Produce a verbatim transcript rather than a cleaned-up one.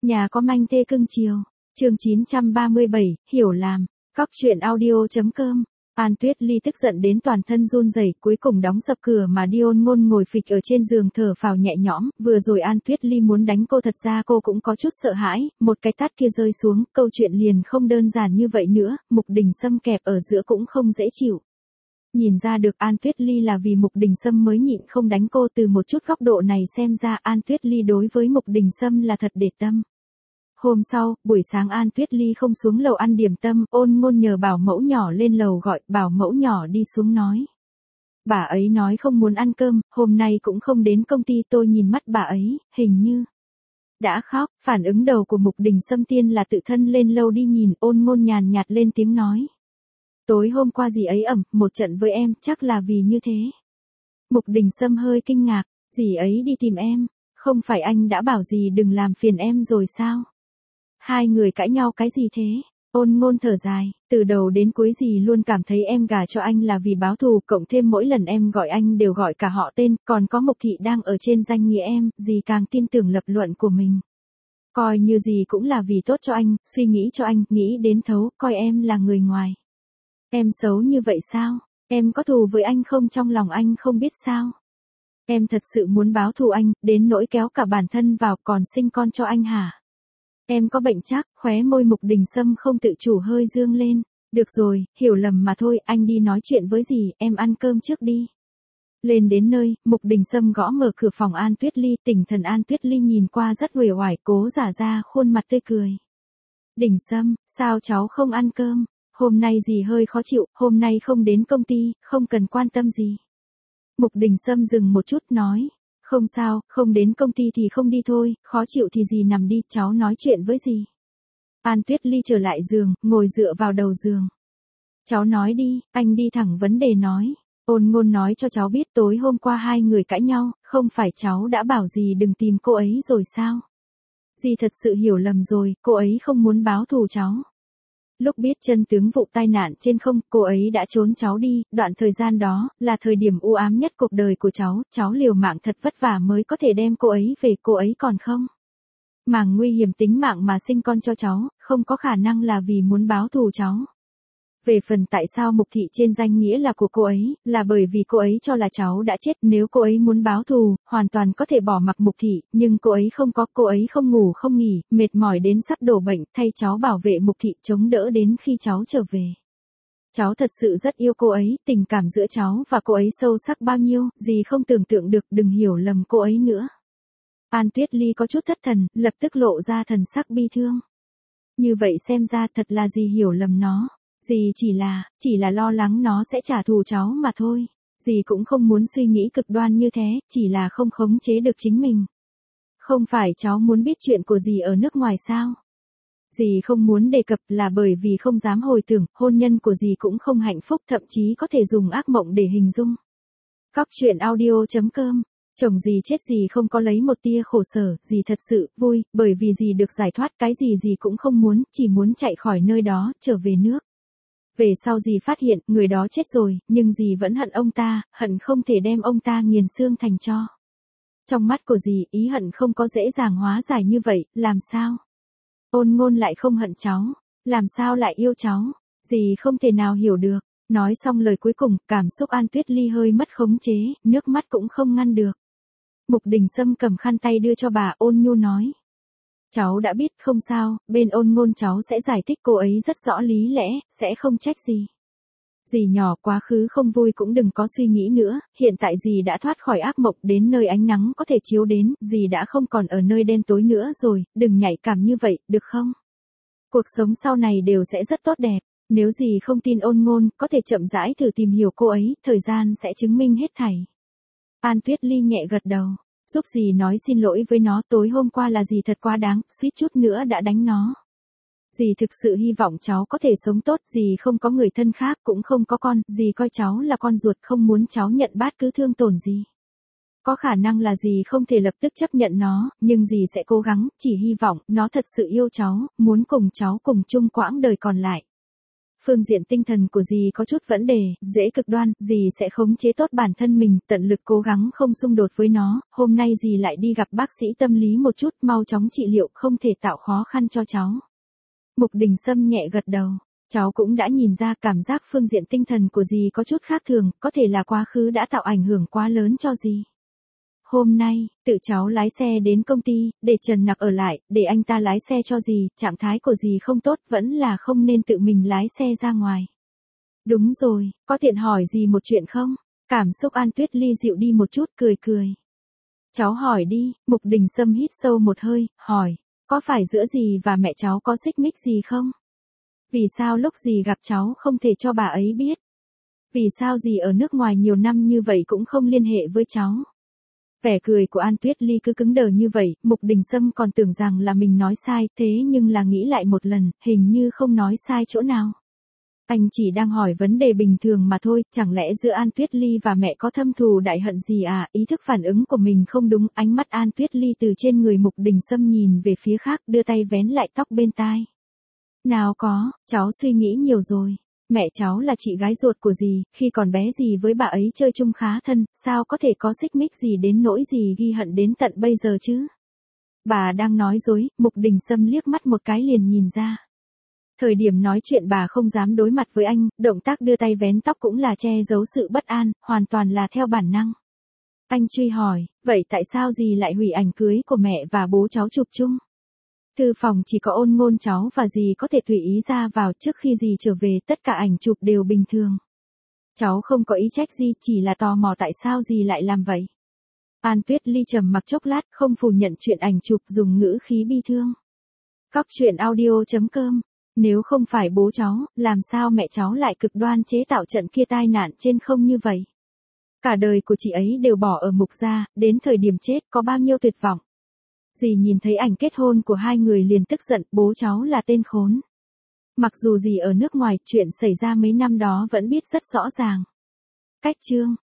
Nhà có manh thê cưng chiều. Chương chín trăm ba mươi bảy, hiểu làm. Cóc truyện audio.com. An Tuyết Ly tức giận đến toàn thân run rẩy, cuối cùng đóng sập cửa mà đi. Ôn Ngôn ngồi phịch ở trên giường thở phào nhẹ nhõm, vừa rồi An Tuyết Ly muốn đánh cô, thật ra cô cũng có chút sợ hãi, một cái tát kia rơi xuống, câu chuyện liền không đơn giản như vậy nữa, Mục Đình Sâm kẹp ở giữa cũng không dễ chịu. Nhìn ra được An Tuyết Ly là vì Mục Đình Sâm mới nhịn không đánh cô, từ một chút góc độ này xem ra An Tuyết Ly đối với Mục Đình Sâm là thật để tâm. Hôm sau, buổi sáng An Tuyết Ly không xuống lầu ăn điểm tâm, Ôn Ngôn nhờ bảo mẫu nhỏ lên lầu gọi, bảo mẫu nhỏ đi xuống nói. Bà ấy nói không muốn ăn cơm, hôm nay cũng không đến công ty. Tôi nhìn mắt bà ấy, hình như đã khóc. Phản ứng đầu của Mục Đình Sâm tiên là tự thân lên lâu đi nhìn. Ôn Ngôn nhàn nhạt lên tiếng nói. Tối hôm qua dì ấy ẩm một trận với em, chắc là vì như thế. Mục Đình Sâm hơi kinh ngạc, dì ấy đi tìm em, không phải anh đã bảo dì đừng làm phiền em rồi sao? Hai người cãi nhau cái gì thế? Ôn Ngôn thở dài, từ đầu đến cuối dì luôn cảm thấy em gả cho anh là vì báo thù, cộng thêm mỗi lần em gọi anh đều gọi cả họ tên, còn có Mục Thị đang ở trên danh nghĩa em, dì càng tin tưởng lập luận của mình. Coi như dì cũng là vì tốt cho anh, suy nghĩ cho anh, nghĩ đến thấu, coi em là người ngoài. Em xấu như vậy sao? Em có thù với anh không, trong lòng anh không biết sao? Em thật sự muốn báo thù anh, đến nỗi kéo cả bản thân vào còn sinh con cho anh hả? Em có bệnh chắc, khóe môi Mục Đình Sâm không tự chủ hơi dương lên. Được rồi, hiểu lầm mà thôi, anh đi nói chuyện với dì, em ăn cơm trước đi. Lên đến nơi, Mục Đình Sâm gõ mở cửa phòng An Tuyết Ly, tỉnh thần An Tuyết Ly nhìn qua rất uể oải, cố giả ra khuôn mặt tươi cười. Đình Sâm, sao cháu không ăn cơm? Hôm nay dì hơi khó chịu, hôm nay không đến công ty, không cần quan tâm gì. Mục Đình Sâm dừng một chút nói. Không sao, không đến công ty thì không đi thôi, khó chịu thì dì nằm đi, cháu nói chuyện với dì. An Tuyết Ly trở lại giường, ngồi dựa vào đầu giường. Cháu nói đi, anh đi thẳng vấn đề nói. Ôn Ngôn nói cho cháu biết tối hôm qua hai người cãi nhau, không phải cháu đã bảo dì đừng tìm cô ấy rồi sao? Dì thật sự hiểu lầm rồi, cô ấy không muốn báo thù cháu. Lúc biết chân tướng vụ tai nạn trên không, cô ấy đã trốn cháu đi, đoạn thời gian đó, là thời điểm u ám nhất cuộc đời của cháu, cháu liều mạng thật vất vả mới có thể đem cô ấy về, cô ấy còn không màng nguy hiểm tính mạng mà sinh con cho cháu, không có khả năng là vì muốn báo thù cháu. Về phần tại sao Mục Thị trên danh nghĩa là của cô ấy, là bởi vì cô ấy cho là cháu đã chết, nếu cô ấy muốn báo thù, hoàn toàn có thể bỏ mặc Mục Thị, nhưng cô ấy không có, cô ấy không ngủ không nghỉ, mệt mỏi đến sắp đổ bệnh, thay cháu bảo vệ Mục Thị, chống đỡ đến khi cháu trở về. Cháu thật sự rất yêu cô ấy, tình cảm giữa cháu và cô ấy sâu sắc bao nhiêu, dì không tưởng tượng được, đừng hiểu lầm cô ấy nữa. An Tuyết Ly có chút thất thần, lập tức lộ ra thần sắc bi thương. Như vậy xem ra thật là dì hiểu lầm nó. Dì chỉ là, chỉ là lo lắng nó sẽ trả thù cháu mà thôi. Dì cũng không muốn suy nghĩ cực đoan như thế, chỉ là không khống chế được chính mình. Không phải cháu muốn biết chuyện của dì ở nước ngoài sao? Dì không muốn đề cập là bởi vì không dám hồi tưởng, hôn nhân của dì cũng không hạnh phúc, thậm chí có thể dùng ác mộng để hình dung. Cóc truyện audio.com. Chồng dì chết dì không có lấy một tia khổ sở, dì thật sự vui, bởi vì dì được giải thoát, cái gì dì cũng không muốn, chỉ muốn chạy khỏi nơi đó, trở về nước. Về sau dì phát hiện, người đó chết rồi, nhưng dì vẫn hận ông ta, hận không thể đem ông ta nghiền xương thành tro. Trong mắt của dì, ý hận không có dễ dàng hóa giải như vậy, làm sao? Ôn Ngôn lại không hận cháu, làm sao lại yêu cháu? Dì không thể nào hiểu được. Nói xong lời cuối cùng, cảm xúc An Tuyết Ly hơi mất khống chế, nước mắt cũng không ngăn được. Mục Đình Sâm cầm khăn tay đưa cho bà, ôn nhu nói. Cháu đã biết, không sao, bên Ôn Ngôn cháu sẽ giải thích cô ấy rất rõ lý lẽ, sẽ không trách gì. Dì nhỏ quá khứ không vui cũng đừng có suy nghĩ nữa, hiện tại dì đã thoát khỏi ác mộng, đến nơi ánh nắng có thể chiếu đến, dì đã không còn ở nơi đen tối nữa rồi, đừng nhạy cảm như vậy, được không? Cuộc sống sau này đều sẽ rất tốt đẹp, nếu dì không tin Ôn Ngôn, có thể chậm rãi thử tìm hiểu cô ấy, thời gian sẽ chứng minh hết thảy. An Tuyết Ly nhẹ gật đầu. Giúp dì nói xin lỗi với nó, tối hôm qua là dì thật quá đáng, suýt chút nữa đã đánh nó. Dì thực sự hy vọng cháu có thể sống tốt, dì không có người thân khác, cũng không có con, dì coi cháu là con ruột, không muốn cháu nhận bát cứ thương tổn gì. Có khả năng là dì không thể lập tức chấp nhận nó, nhưng dì sẽ cố gắng, chỉ hy vọng nó thật sự yêu cháu, muốn cùng cháu cùng chung quãng đời còn lại. phương diện tinh thần của dì có chút vấn đề, dễ cực đoan, dì sẽ khống chế tốt bản thân mình, tận lực cố gắng không xung đột với nó, hôm nay dì lại đi gặp bác sĩ tâm lý một chút, mau chóng trị liệu, không thể tạo khó khăn cho cháu. Mục Đình Sâm nhẹ gật đầu, cháu cũng đã nhìn ra cảm giác phương diện tinh thần của dì có chút khác thường, có thể là quá khứ đã tạo ảnh hưởng quá lớn cho dì. Hôm nay, tự cháu lái xe đến công ty, để Trần Nặc ở lại, để anh ta lái xe cho dì, trạng thái của dì không tốt, vẫn là không nên tự mình lái xe ra ngoài. Đúng rồi, có tiện hỏi dì một chuyện không? Cảm xúc An Tuyết Ly dịu đi một chút, cười cười. Cháu hỏi đi, Mục Đình Sâm hít sâu một hơi, hỏi, có phải giữa dì và mẹ cháu có xích mích gì không? Vì sao lúc dì gặp cháu không thể cho bà ấy biết? Vì sao dì ở nước ngoài nhiều năm như vậy cũng không liên hệ với cháu? Vẻ cười của An Tuyết Ly cứ cứng đờ như vậy, Mục Đình Sâm còn tưởng rằng là mình nói sai, thế nhưng là nghĩ lại một lần, hình như không nói sai chỗ nào. Anh chỉ đang hỏi vấn đề bình thường mà thôi, chẳng lẽ giữa An Tuyết Ly và mẹ có thâm thù đại hận gì à? Ý thức phản ứng của mình không đúng, ánh mắt An Tuyết Ly từ trên người Mục Đình Sâm nhìn về phía khác, đưa tay vén lại tóc bên tai. Nào có, cháu suy nghĩ nhiều rồi. Mẹ cháu là chị gái ruột của dì, khi còn bé dì với bà ấy chơi chung khá thân, sao có thể có xích mích gì đến nỗi dì ghi hận đến tận bây giờ chứ? Bà đang nói dối, Mục Đình Sâm liếc mắt một cái liền nhìn ra. Thời điểm nói chuyện bà không dám đối mặt với anh, động tác đưa tay vén tóc cũng là che giấu sự bất an, hoàn toàn là theo bản năng. Anh truy hỏi, vậy tại sao dì lại hủy ảnh cưới của mẹ và bố cháu chụp chung? Thư phòng chỉ có Ôn Ngôn cháu và dì có thể tùy ý ra vào, trước khi dì trở về tất cả ảnh chụp đều bình thường. Cháu không có ý trách gì, chỉ là tò mò tại sao dì lại làm vậy. An Tuyết Ly trầm mặc chốc lát, không phủ nhận chuyện ảnh chụp, dùng ngữ khí bi thương. Cóc truyện audio chấm com. Nếu không phải bố cháu, làm sao mẹ cháu lại cực đoan chế tạo trận kia tai nạn trên không như vậy? Cả đời của chị ấy đều bỏ ở Mục gia, đến thời điểm chết có bao nhiêu tuyệt vọng. Dì nhìn thấy ảnh kết hôn của hai người liền tức giận, bố cháu là tên khốn. Mặc dù dì ở nước ngoài, chuyện xảy ra mấy năm đó vẫn biết rất rõ ràng. Cách chương